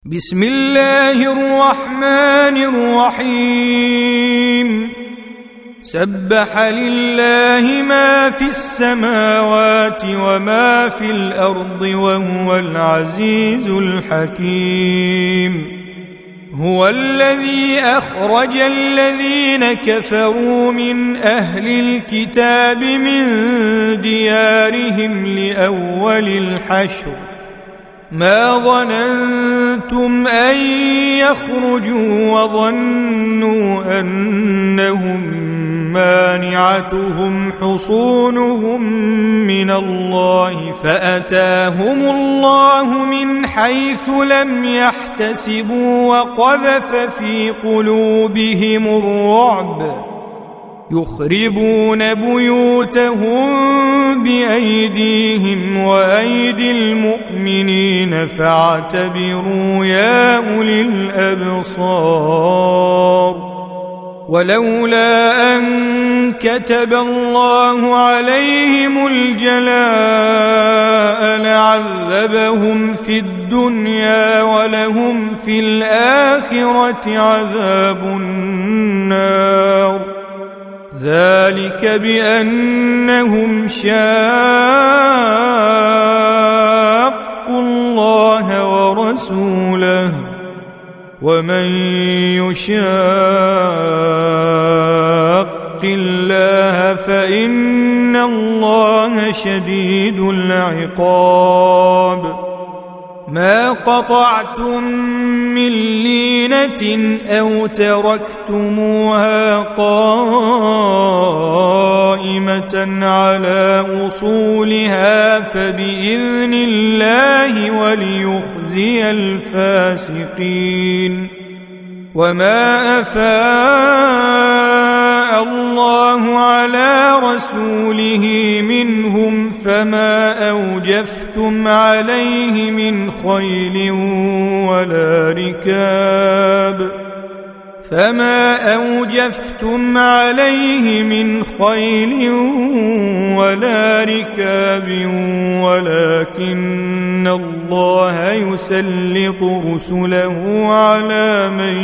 بسم الله الرحمن الرحيم سبح لله ما في السماوات وما في الأرض وهو العزيز الحكيم هو الذي أخرج الذين كفروا من أهل الكتاب من ديارهم لأول الحشر ما ظننتم أن يخرجوا وظنوا أنهم مانعتهم حصونهم من الله فأتاهم الله من حيث لم يحتسبوا وقذف في قلوبهم الرعب يخربون بيوتهم بأيديهم وأيدي المؤمنين فاعتبروا يا أولي الأبصار ولولا أن كتب الله عليهم الجلاء لعذبهم في الدنيا ولهم في الآخرة عذاب النار ذلك بأنهم شاقوا الله ورسوله ومن يشاق الله فإن الله شديد العقاب ما قطعتم من لينة أو تركتموها قائمة على أصولها فبإذن الله وليخزي الفاسقين وما أفاء الله على رسوله منهم فما أوجفتم عليه من خيل ولا ركاب ولكن الله يسلط رسله على من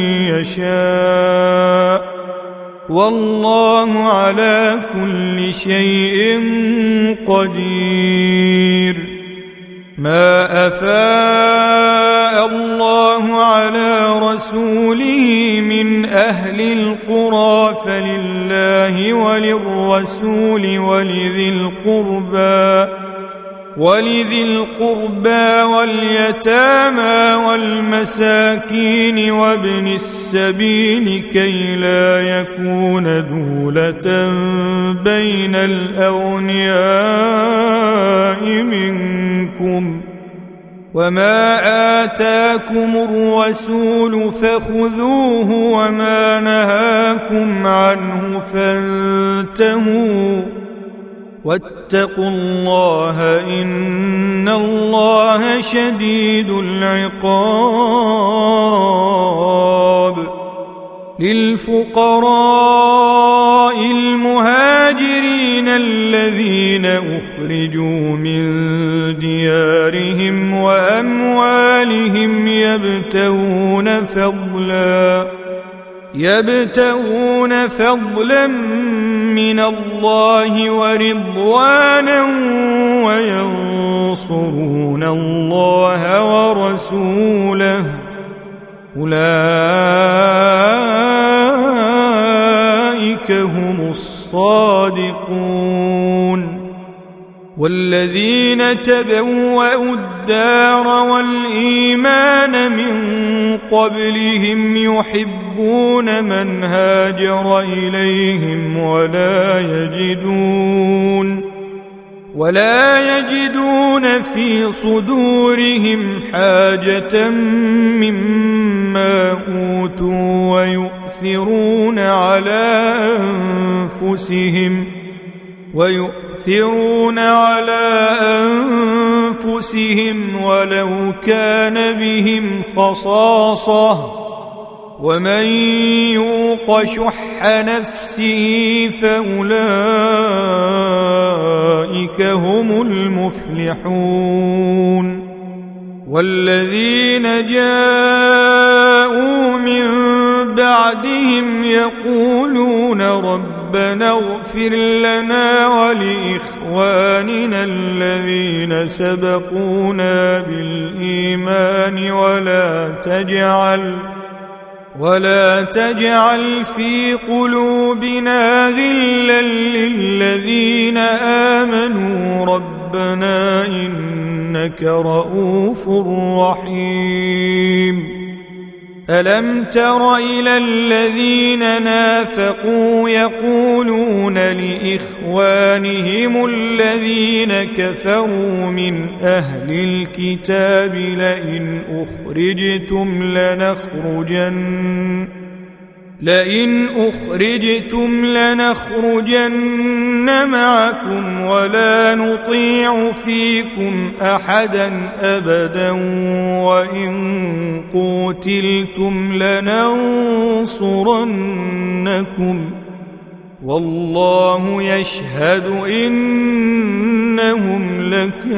يشاء والله على كل شيء قدير ما أفاء الله على رسوله من أهل القرى فلله وللرسول ولذي القربى واليتامى والمساكين وابن السبيل كي لا يكون دولة بين الأغنياء منكم وما آتاكم الرسول فخذوه وما نهاكم عنه فانتهوا واتقوا الله إن الله شديد العقاب للفقراء المهاجرين الذين أخرجوا من ديارهم وأموالهم يبتغون فضلا من الله ورضوانا وينصرون الله ورسوله أولئك هم الصادقون والذين تبوأوا الدار والإيمان من قبلهم يحبون من هاجر إليهم ولا يجدون في صدورهم حاجة مما أوتوا ويؤثرون على أنفسهم ولو كان بهم خصاصة ومن يوق شح نفسه فأولئك هم المفلحون والذين جاءوا من بعدهم يقولون ربنا اغفر لنا ولإخواننا الذين سبقونا بالإيمان ولا تجعل في قلوبنا غلا للذين آمنوا ربنا إنك رؤوف رحيم. ألم تر إلى الذين نافقوا يقولون لإخوانهم الذين كفروا من أهل الكتاب لئن أخرجتم لنخرجن معكم ولا نطيع فيكم أحدا أبدا وإن قوتلتم لننصرنكم والله يشهد إنهم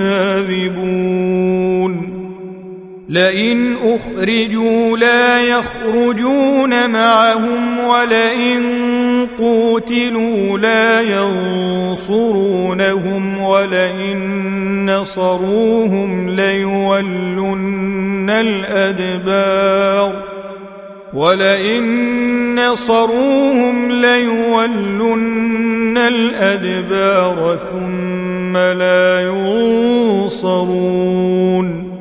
لكاذبون. لئن أخرجوا لا يخرجون معهم ولئن قوتلوا لا ينصرونهم ولئن نصروهم ليولن الأدبار ثم لا ينصرون.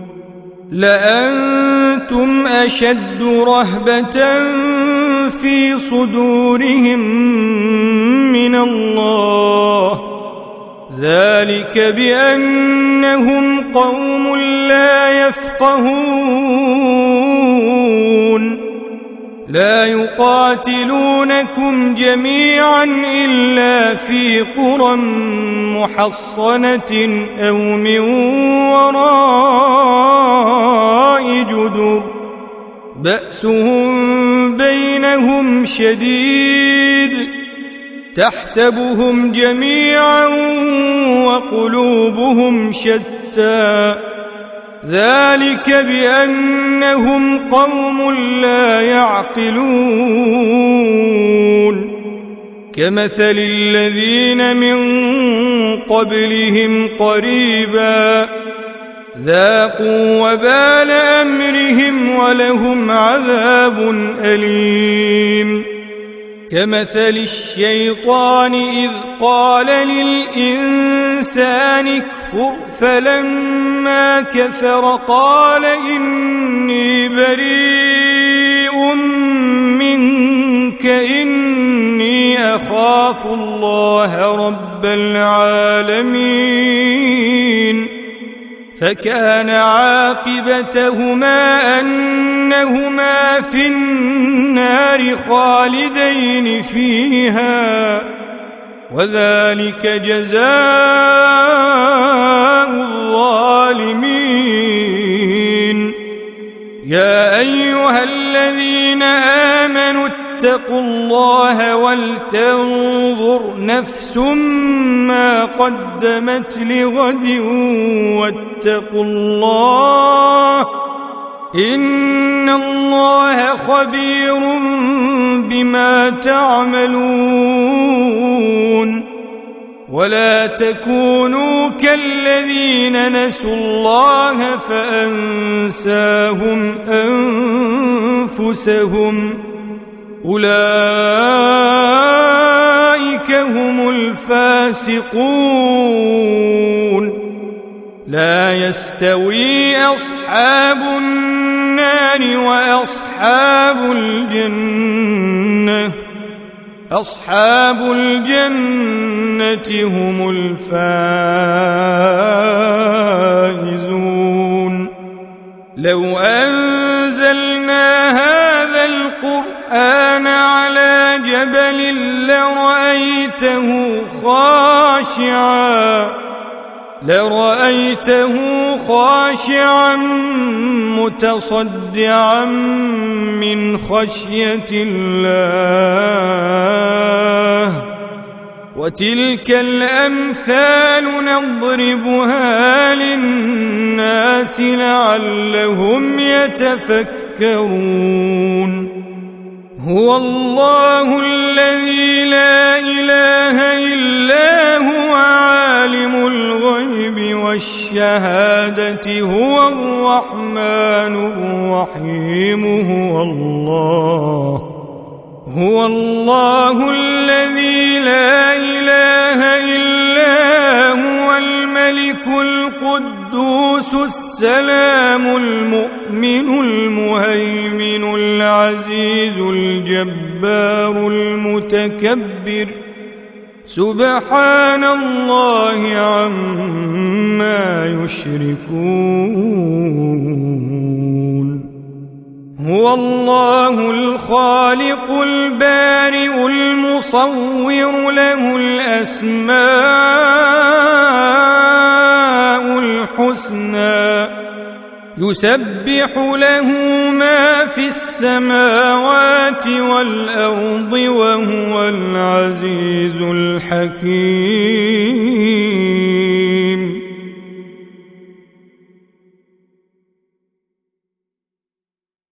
لأنتم أشد رهبة في صدورهم من الله ذلك بأنهم قوم لا يفقهون. لا يقاتلونكم جميعا إلا في قرى محصنة أو من وراء جدر بأسهم بينهم شديد تحسبهم جميعا وقلوبهم شتى ذلك بأنهم قوم لا يعقلون. كمثل الذين من قبلهم قريبا ذاقوا وبال أمرهم ولهم عذاب أليم. كمثل الشيطان إذ قال للإنسان اكفر فلما كفر قال إني بريء منك إني أخاف الله رب العالمين. فكان عاقبتهما أنهما في النار خالدين فيها وذلك جزاء الظالمين. يا أيها الذين آمنوا اتقوا الله ولتنظر نفس ما قدمت لغد واتقوا الله إن الله خبير بما تعملون. ولا تكونوا كالذين نسوا الله فأنساهم أنفسهم أولئك هم الفاسقون. لا يستوي أصحاب النار وأصحاب الجنة أصحاب الجنة هم الفائزون. لو أنزلنا هذا القرآن على جبل لرأيته خاشعا متصدعا من خشية الله. وتلك الأمثال نضربها للناس للناس لعلهم يتفكرون هو الله الذي لا إله إلا هو عالم الغيب والشهادة هو الرحمن الرحيم هو الله الذي لا إله إلا هو الملك القدوس السلام المؤمن المهيمن العزيز الجبار المتكبر سبحان الله عما يشركون هو الله الخالق البارئ المصور له الأسماء الحسنى يسبح له ما في السماوات والأرض وهو العزيز الحكيم